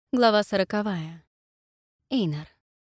Глава 40. Эйнар.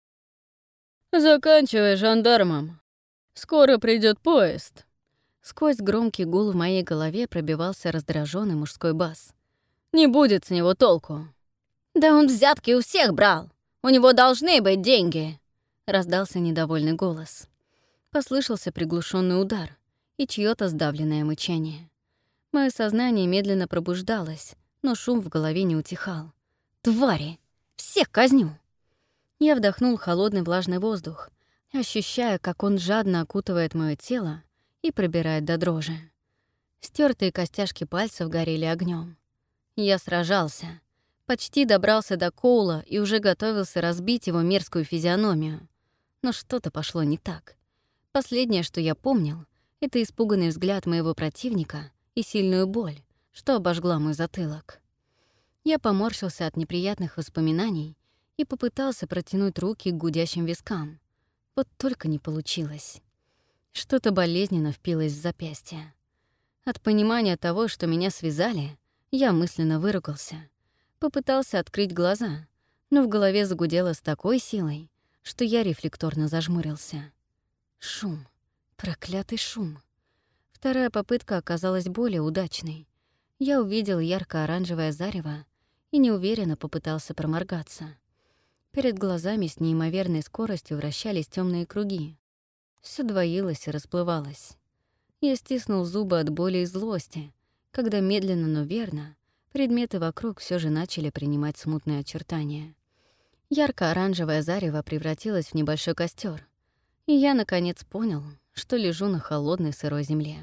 «Заканчивай жандармом. Скоро придет поезд». Сквозь громкий гул в моей голове пробивался раздраженный мужской бас. «Не будет с него толку». «Да он взятки у всех брал! У него должны быть деньги!» Раздался недовольный голос. Послышался приглушенный удар и чьё-то сдавленное мычание. Мое сознание медленно пробуждалось, но шум в голове не утихал. «Твари! Всех казню!» Я вдохнул холодный влажный воздух, ощущая, как он жадно окутывает мое тело и пробирает до дрожи. Стертые костяшки пальцев горели огнем. Я сражался, почти добрался до Коула и уже готовился разбить его мерзкую физиономию. Но что-то пошло не так. Последнее, что я помнил, — это испуганный взгляд моего противника и сильную боль, что обожгла мой затылок. Я поморщился от неприятных воспоминаний и попытался протянуть руки к гудящим вискам. Вот только не получилось. Что-то болезненно впилось в запястье. От понимания того, что меня связали, я мысленно выругался. Попытался открыть глаза, но в голове загудело с такой силой, что я рефлекторно зажмурился. Шум. Проклятый шум. Вторая попытка оказалась более удачной. Я увидел ярко-оранжевое зарево и неуверенно попытался проморгаться. Перед глазами с неимоверной скоростью вращались темные круги. Всё двоилось и расплывалось. Я стиснул зубы от боли и злости, когда медленно, но верно предметы вокруг все же начали принимать смутные очертания. Ярко-оранжевое зарево превратилось в небольшой костер, и я, наконец, понял, что лежу на холодной сырой земле.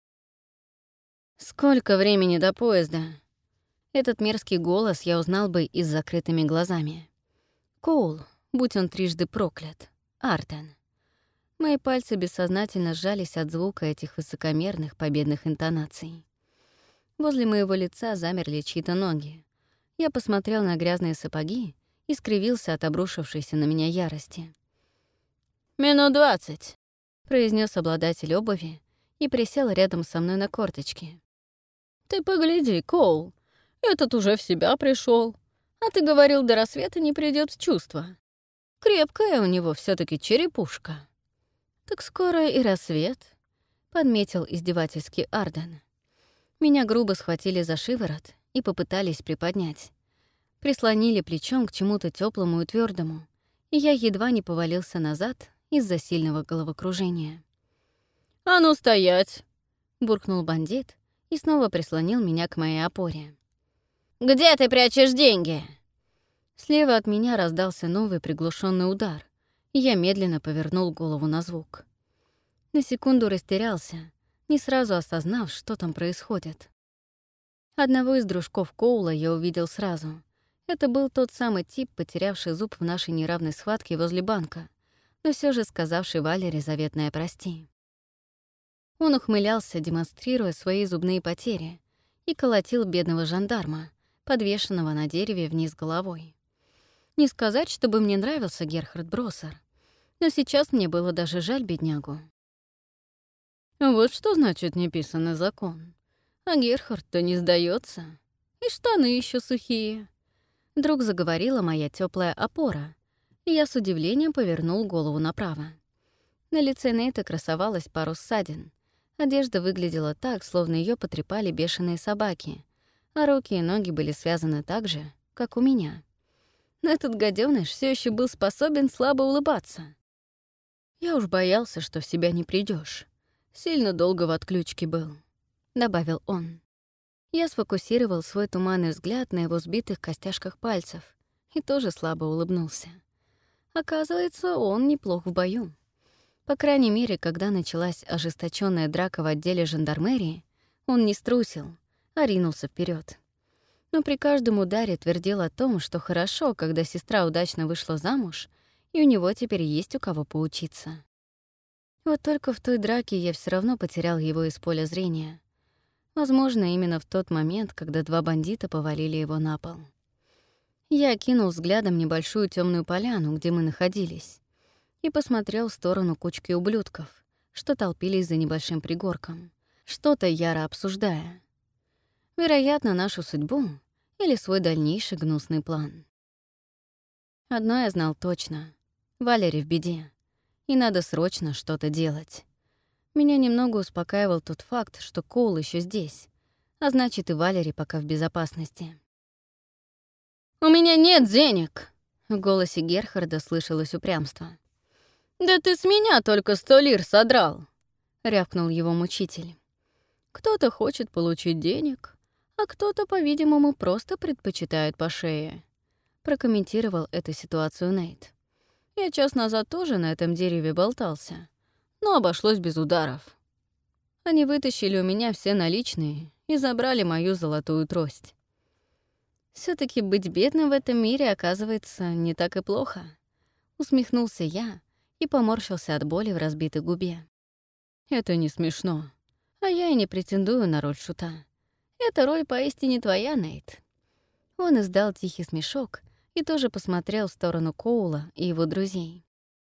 «Сколько времени до поезда?» Этот мерзкий голос я узнал бы и с закрытыми глазами. Коул, будь он трижды проклят. Арден. Мои пальцы бессознательно сжались от звука этих высокомерных победных интонаций. Возле моего лица замерли чьи-то ноги. Я посмотрел на грязные сапоги и скривился от обрушившейся на меня ярости. «Минут 20», — произнес обладатель обуви и присел рядом со мной на корточки. «Ты погляди, Коул, этот уже в себя пришел, а ты говорил, до рассвета не придет в чувство. Крепкая у него все таки черепушка». «Так скоро и рассвет», — подметил издевательски Арден. Меня грубо схватили за шиворот и попытались приподнять. Прислонили плечом к чему-то тёплому и твёрдому, и я едва не повалился назад из-за сильного головокружения. «А ну стоять!» — буркнул бандит и снова прислонил меня к моей опоре. «Где ты прячешь деньги?» Слева от меня раздался новый приглушенный удар, и я медленно повернул голову на звук. На секунду растерялся, не сразу осознав, что там происходит. Одного из дружков Коула я увидел сразу. Это был тот самый тип, потерявший зуб в нашей неравной схватке возле банка, но все же сказавший Валере заветное «прости». Он ухмылялся, демонстрируя свои зубные потери, и колотил бедного жандарма, подвешенного на дереве вниз головой. Не сказать, чтобы мне нравился Герхард Броссер, но сейчас мне было даже жаль беднягу. Вот что значит неписанный закон. А Герхард-то не сдается. И штаны еще сухие. Вдруг заговорила моя теплая опора, и я с удивлением повернул голову направо. На лице Нейта красовалась пару ссадин. Одежда выглядела так, словно ее потрепали бешеные собаки, а руки и ноги были связаны так же, как у меня. Но этот гадёныш все еще был способен слабо улыбаться. «Я уж боялся, что в себя не придешь. Сильно долго в отключке был», — добавил он. Я сфокусировал свой туманный взгляд на его сбитых костяшках пальцев и тоже слабо улыбнулся. Оказывается, он неплох в бою. По крайней мере, когда началась ожесточенная драка в отделе жандармерии, он не струсил, а ринулся вперед. Но при каждом ударе твердил о том, что хорошо, когда сестра удачно вышла замуж, и у него теперь есть у кого поучиться. Вот только в той драке я все равно потерял его из поля зрения. Возможно, именно в тот момент, когда два бандита повалили его на пол. Я окинул взглядом небольшую темную поляну, где мы находились, и посмотрел в сторону кучки ублюдков, что толпились за небольшим пригорком, что-то яро обсуждая. Вероятно, нашу судьбу или свой дальнейший гнусный план. Одно я знал точно. Валери в беде. И надо срочно что-то делать. Меня немного успокаивал тот факт, что Коул еще здесь, а значит, и Валери пока в безопасности. «У меня нет денег!» — в голосе Герхарда слышалось упрямство. «Да ты с меня только 100 лир содрал!» — рявкнул его мучитель. «Кто-то хочет получить денег, а кто-то, по-видимому, просто предпочитает по шее», — прокомментировал эту ситуацию Нейт. «Я час назад тоже на этом дереве болтался, но обошлось без ударов. Они вытащили у меня все наличные и забрали мою золотую трость. Все-таки быть бедным в этом мире, оказывается, не так и плохо», — усмехнулся я и поморщился от боли в разбитой губе. «Это не смешно. А я и не претендую на роль шута. Эта роль поистине твоя, Нейт». Он издал тихий смешок и тоже посмотрел в сторону Коула и его друзей.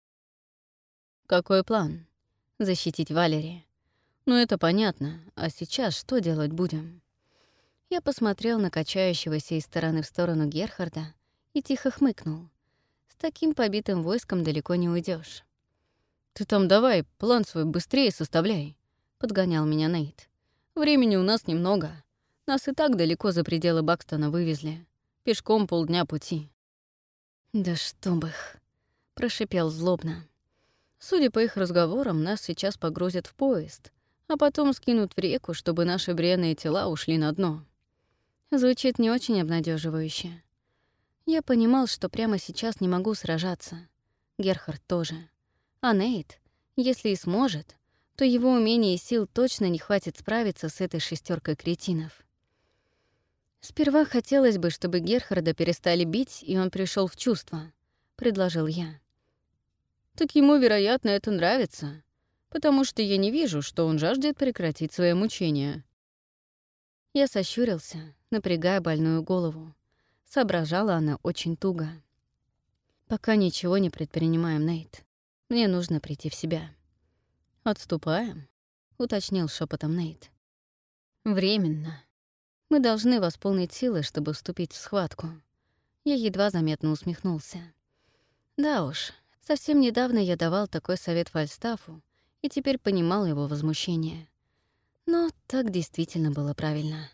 «Какой план? Защитить Валери? Ну, это понятно. А сейчас что делать будем?» Я посмотрел на качающегося из стороны в сторону Герхарда и тихо хмыкнул. С таким побитым войском далеко не уйдешь. «Ты там давай, план свой быстрее составляй», — подгонял меня Нейт. «Времени у нас немного. Нас и так далеко за пределы Бакстона вывезли. Пешком полдня пути». «Да чтоб их!» — прошипел злобно. «Судя по их разговорам, нас сейчас погрузят в поезд, а потом скинут в реку, чтобы наши бренные тела ушли на дно». Звучит не очень обнадеживающе. Я понимал, что прямо сейчас не могу сражаться. Герхард тоже. А Нейт, если и сможет, то его умений и сил точно не хватит справиться с этой шестеркой кретинов. «Сперва хотелось бы, чтобы Герхарда перестали бить, и он пришел в чувство», — предложил я. «Так ему, вероятно, это нравится, потому что я не вижу, что он жаждет прекратить свои мучения». Я сощурился, напрягая больную голову. Соображала она очень туго. «Пока ничего не предпринимаем, Нейт. Мне нужно прийти в себя». «Отступаем?» — уточнил шепотом Нейт. «Временно. Мы должны восполнить силы, чтобы вступить в схватку». Я едва заметно усмехнулся. Да уж, совсем недавно я давал такой совет Фальстафу и теперь понимал его возмущение. Но так действительно было правильно.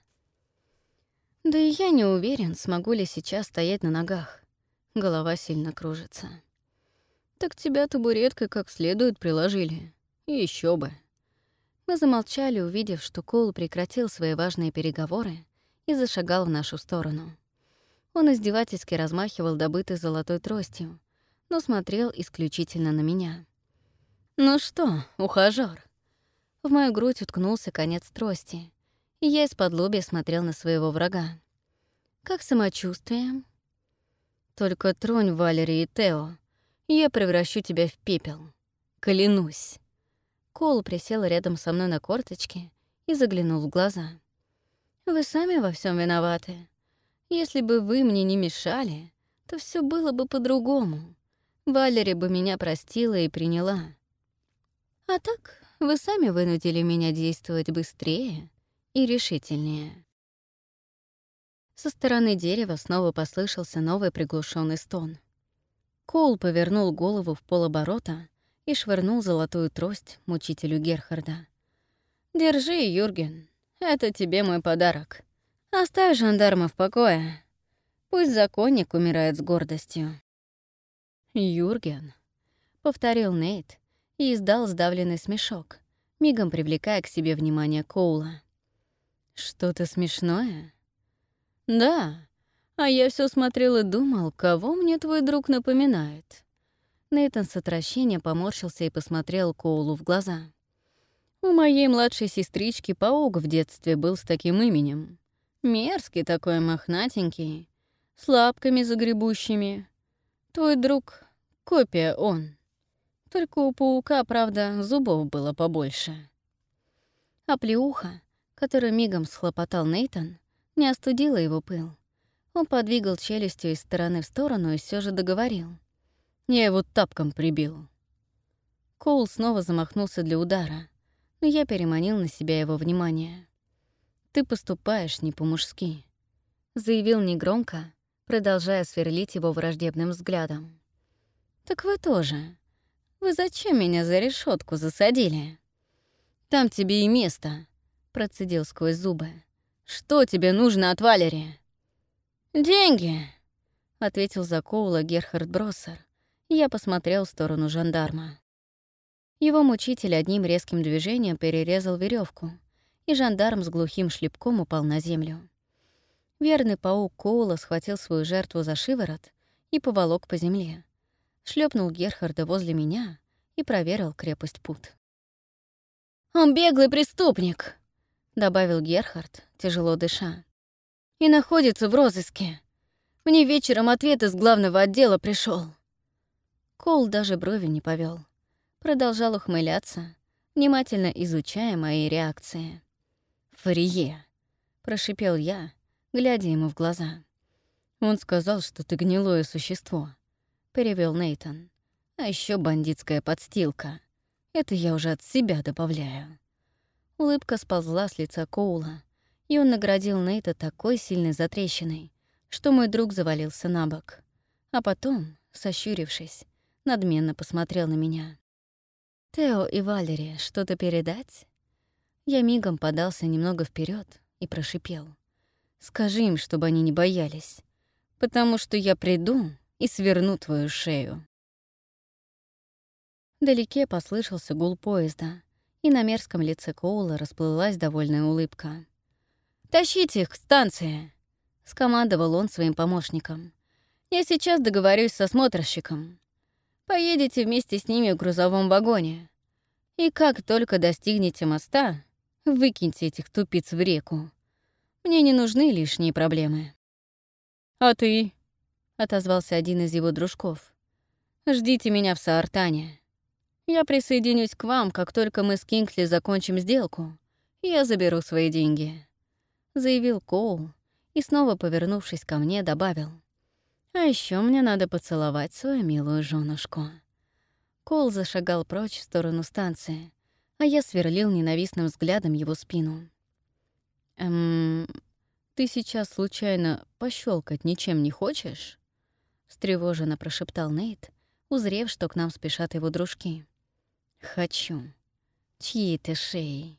Да и я не уверен, смогу ли сейчас стоять на ногах. Голова сильно кружится. «Так тебя табуреткой как следует приложили. И еще бы». Мы замолчали, увидев, что Коул прекратил свои важные переговоры и зашагал в нашу сторону. Он издевательски размахивал добытой золотой тростью, но смотрел исключительно на меня. «Ну что, ухажёр?» В мою грудь уткнулся конец трости, и я из-подлобья смотрел на своего врага. «Как самочувствие?» «Только тронь Валери и Тео, и я превращу тебя в пепел. Клянусь». Коул присел рядом со мной на корточки и заглянул в глаза. «Вы сами во всем виноваты. Если бы вы мне не мешали, то все было бы по-другому. Валери бы меня простила и приняла. А так вы сами вынудили меня действовать быстрее и решительнее». Со стороны дерева снова послышался новый приглушенный стон. Коул повернул голову в полоборота и швырнул золотую трость мучителю Герхарда. «Держи, Юрген, это тебе мой подарок. Оставь жандарма в покое. Пусть законник умирает с гордостью». «Юрген», — повторил Нейт и издал сдавленный смешок, мигом привлекая к себе внимание Коула. «Что-то смешное?» «Да, а я все смотрел и думал, кого мне твой друг напоминает». Нейтан с отвращением поморщился и посмотрел Коулу в глаза. «У моей младшей сестрички паук в детстве был с таким именем. Мерзкий такой, мохнатенький, с лапками загребущими. Твой друг — копия он. Только у паука, правда, зубов было побольше». А плеуха, которую мигом схлопотал Нейтан, не остудила его пыл. Он подвигал челюстью из стороны в сторону и все же договорил. «Я его тапком прибил». Коул снова замахнулся для удара, но я переманил на себя его внимание. «Ты поступаешь не по-мужски», — заявил негромко, продолжая сверлить его враждебным взглядом. «Так вы тоже. Вы зачем меня за решетку засадили?» «Там тебе и место», — процедил сквозь зубы. «Что тебе нужно от Валери?» «Деньги», — ответил за Коула Герхард Броссер. Я посмотрел в сторону жандарма. Его мучитель одним резким движением перерезал веревку, и жандарм с глухим шлепком упал на землю. Верный паук Коула схватил свою жертву за шиворот и поволок по земле, шлепнул Герхарда возле меня и проверил крепость пут. «Он беглый преступник», — добавил Герхард, тяжело дыша, — «и находится в розыске. Мне вечером ответ из главного отдела пришел. Коул даже брови не повел, продолжал ухмыляться, внимательно изучая мои реакции. «Фарие», — прошипел я, глядя ему в глаза. «Он сказал, что ты гнилое существо», — перевел Нейтан. «А еще бандитская подстилка. Это я уже от себя добавляю». Улыбка сползла с лица Коула, и он наградил Нейта такой сильной затрещиной, что мой друг завалился на бок. А потом, сощурившись, надменно посмотрел на меня. «Тео и Валери, что-то передать?» Я мигом подался немного вперед и прошипел. «Скажи им, чтобы они не боялись, потому что я приду и сверну твою шею». Вдалеке послышался гул поезда, и на мерзком лице Коула расплылась довольная улыбка. «Тащите их к станции!» — скомандовал он своим помощникам. «Я сейчас договорюсь со смотрщиком. Поедете вместе с ними в грузовом вагоне. И как только достигнете моста, выкиньте этих тупиц в реку. Мне не нужны лишние проблемы». «А ты?» — отозвался один из его дружков. «Ждите меня в Саартане. Я присоединюсь к вам, как только мы с Кингсли закончим сделку, и я заберу свои деньги», — заявил Коул и, снова повернувшись ко мне, добавил. «А еще мне надо поцеловать свою милую женушку». Коул зашагал прочь в сторону станции, а я сверлил ненавистным взглядом его спину. Ты сейчас случайно пощелкать ничем не хочешь?» — встревоженно прошептал Нейт, узрев, что к нам спешат его дружки. «Хочу. Чьей ты шеей?»